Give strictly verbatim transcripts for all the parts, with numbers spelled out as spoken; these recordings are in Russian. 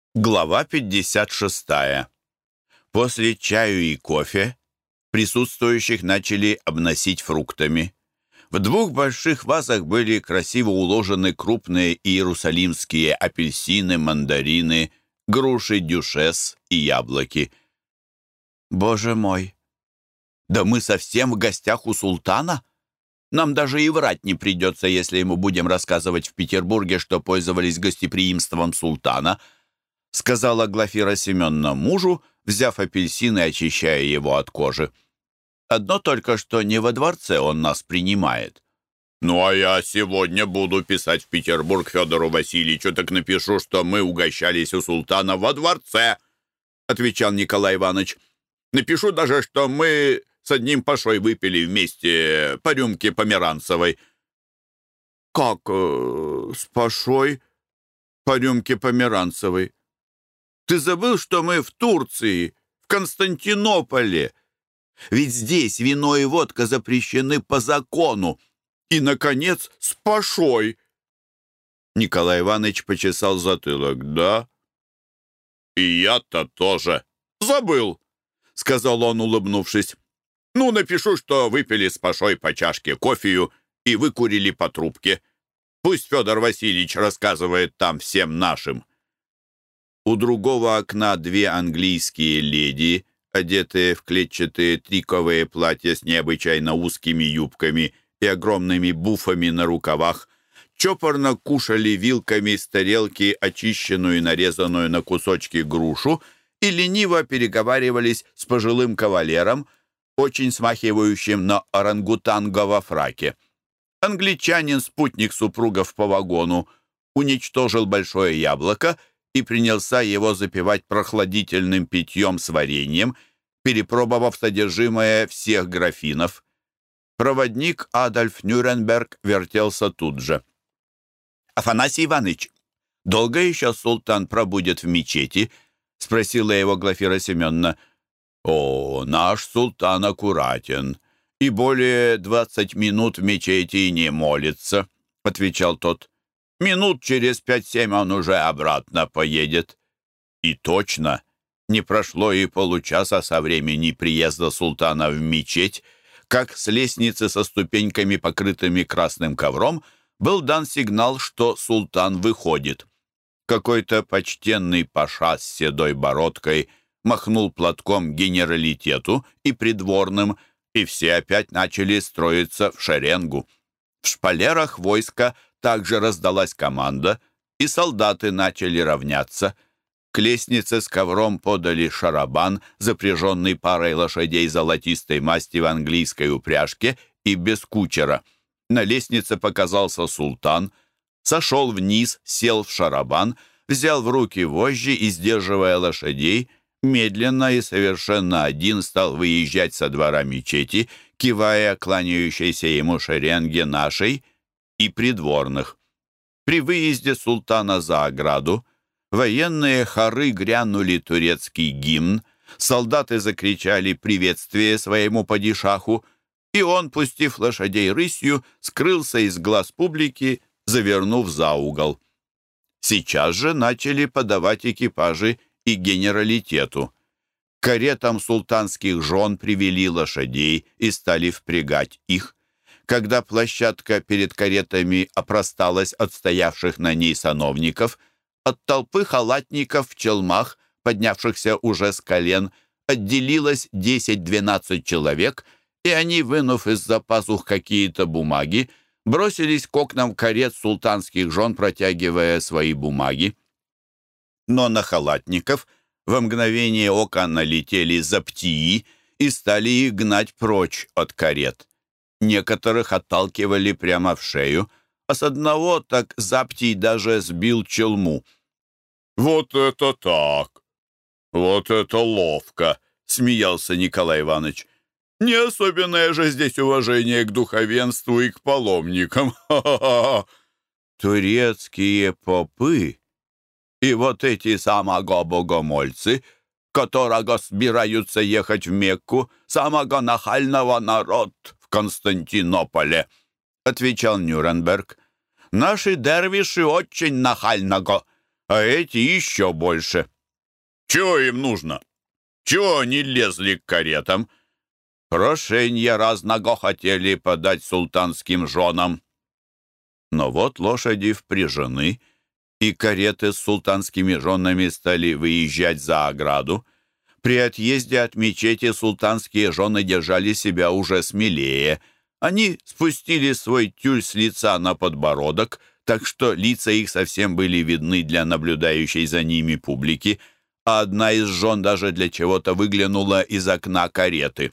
Глава пятьдесят шестая. После чаю и кофе присутствующих начали обносить фруктами. В двух больших вазах были красиво уложены крупные иерусалимские апельсины, мандарины, груши дюшес и яблоки. «Боже мой! Да мы совсем в гостях у султана? Нам даже и врать не придется, если мы будем рассказывать в Петербурге, что пользовались гостеприимством султана», сказала Глафира Семеновна мужу, взяв апельсин и очищая его от кожи. «Одно только, что не во дворце он нас принимает». «Ну, а я сегодня буду писать в Петербург Федору Васильевичу, так напишу, что мы угощались у султана во дворце», отвечал Николай Иванович. «Напишу даже, что мы с одним пашой выпили вместе по рюмке померанцевой». «Как э, с пашой по рюмке померанцевой? Ты забыл, что мы в Турции, в Константинополе? Ведь здесь вино и водка запрещены по закону. И, наконец, с пашой!» Николай Иванович почесал затылок. «Да? И я-то тоже забыл», — сказал он, улыбнувшись. «Ну, напишу, что выпили с пашой по чашке кофею и выкурили по трубке. Пусть Федор Васильевич рассказывает там всем нашим». У другого окна две английские леди, одетые в клетчатые триковые платья с необычайно узкими юбками и огромными буфами на рукавах, чопорно кушали вилками с тарелки очищенную и нарезанную на кусочки грушу и лениво переговаривались с пожилым кавалером, очень смахивающим на орангутанга во фраке. Англичанин, спутник супругов по вагону, уничтожил большое яблоко и принялся его запивать прохладительным питьем с вареньем, перепробовав содержимое всех графинов. Проводник Адольф Нюрнберг вертелся тут же. «Афанасий Иванович, долго еще султан пробудет в мечети?» — спросила его Глафира Семеновна. «О, наш султан аккуратен, и более двадцать минут в мечети не молится», — отвечал тот. «Минут через пять-семь он уже обратно поедет». И точно, не прошло и получаса со времени приезда султана в мечеть, как с лестницы со ступеньками, покрытыми красным ковром, был дан сигнал, что султан выходит. Какой-то почтенный паша с седой бородкой махнул платком генералитету и придворным, и все опять начали строиться в шеренгу. В шпалерах войска также раздалась команда, и солдаты начали равняться. К лестнице с ковром подали шарабан, запряженный парой лошадей золотистой масти в английской упряжке и без кучера. На лестнице показался султан, сошел вниз, сел в шарабан, взял в руки вожжи и, сдерживая лошадей, медленно и совершенно один стал выезжать со двора мечети, кивая кланяющейся ему шеренге нашей и придворных. При выезде султана за ограду военные хоры грянули турецкий гимн, солдаты закричали приветствие своему падишаху, и он, пустив лошадей рысью, скрылся из глаз публики, завернув за угол. Сейчас же начали подавать экипажи и генералитету. К каретам султанских жен привели лошадей и стали впрягать их. Когда площадка перед каретами опросталась от стоявших на ней сановников, от толпы халатников в челмах, поднявшихся уже с колен, отделилось десять-двенадцать человек, и они, вынув из-за пазух какие-то бумаги, бросились к окнам карет султанских жен, протягивая свои бумаги. Но на халатников во мгновение ока налетели заптии и стали их гнать прочь от карет. Некоторых отталкивали прямо в шею, а с одного так заптий даже сбил челму. «Вот это так! Вот это ловко!» — смеялся Николай Иванович. «Не особенное же здесь уважение к духовенству и к паломникам! Ха-ха-ха!» «Турецкие попы и вот эти самого богомольцы, которого собираются ехать в Мекку, самого нахального народ в Константинополе», — отвечал Нюрнберг. «Наши дервиши очень нахального. а эти еще больше. Чего им нужно? Чего они лезли к каретам? Прошенья разного хотели подать султанским женам. Но вот лошади впряжены, и кареты с султанскими женами стали выезжать за ограду. При отъезде от мечети султанские жены держали себя уже смелее. Они спустили свой тюль с лица на подбородок, так что лица их совсем были видны для наблюдающей за ними публики, а одна из жен даже для чего-то выглянула из окна кареты.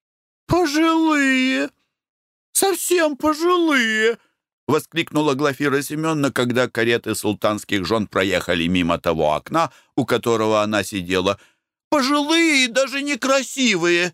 «Пожилые! Совсем пожилые!» — воскликнула Глафира Семеновна, когда кареты султанских жен проехали мимо того окна, у которого она сидела. «Пожилые и даже некрасивые!»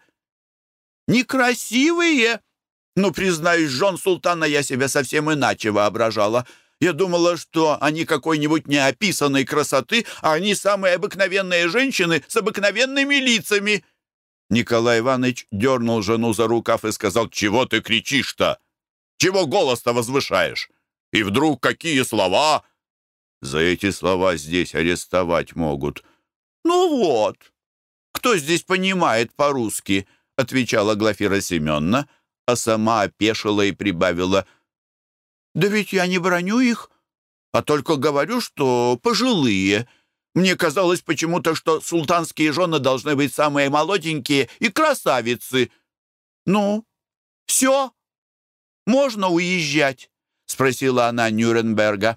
«Некрасивые? Ну, признаюсь, жен султана я себя совсем иначе воображала. Я думала, что они какой-нибудь неописанной красоты, а они самые обыкновенные женщины с обыкновенными лицами». Николай Иванович дернул жену за рукав и сказал: «Чего ты кричишь-то? Чего голос-то возвышаешь? И вдруг какие слова?» «За эти слова здесь арестовать могут». «Ну вот, кто здесь понимает по-русски?» — отвечала Глафира Семеновна, а сама опешила и прибавила: «Да ведь я не браню их, а только говорю, что пожилые. Мне казалось почему-то, что султанские жены должны быть самые молоденькие и красавицы. Ну, все? Можно уезжать?» — спросила она Нюрнберга.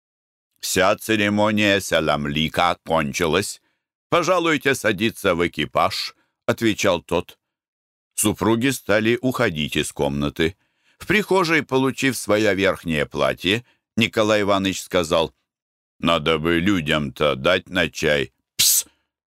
«Вся церемония саламлика кончилась. Пожалуйте садиться в экипаж», — отвечал тот. Супруги стали уходить из комнаты. В прихожей, получив свое верхнее платье, Николай Иванович сказал: «Надо бы людям-то дать на чай». «Пс!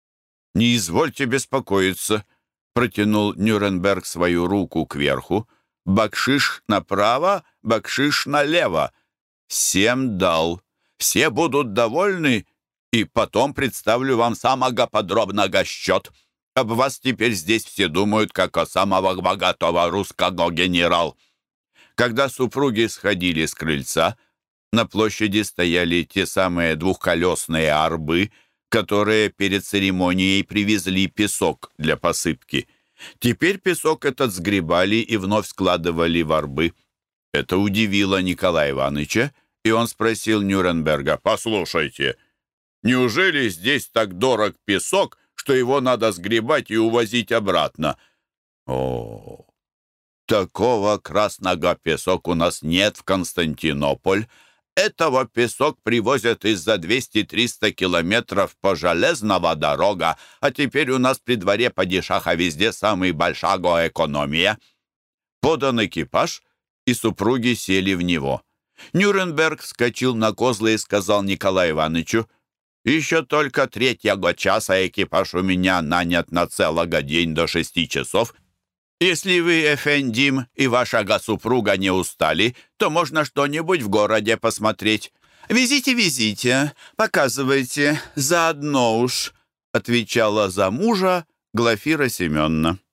Не извольте беспокоиться», — протянул Нюрнберг свою руку кверху. «Бакшиш направо, бакшиш налево. Всем дал. Все будут довольны, и потом представлю вам самого подробного счет. Об вас теперь здесь все думают, как о самого богатого русского генерал». Когда супруги сходили с крыльца, на площади стояли те самые двухколесные арбы, которые перед церемонией привезли песок для посыпки. Теперь песок этот сгребали и вновь складывали в арбы. Это удивило Николая Ивановича, и он спросил Нюрнберга: «Послушайте, неужели здесь так дорог песок, что его надо сгребать и увозить обратно?» «О, такого красного песок у нас нет в Константинополь. Этого песок привозят из-за двести-триста километров по железного дорога, а теперь у нас при дворе падишаха везде самый большая экономия». Подан экипаж, и супруги сели в него. Нюрнберг вскочил на козлы и сказал Николаю Ивановичу: «Еще только третьего часа экипаж у меня нанят на целого день до шести часов. Если вы, эфендим, и ваша супруга не устали, то можно что-нибудь в городе посмотреть». «Везите, везите, показывайте, заодно уж», — отвечала за мужа Глафира Семеновна.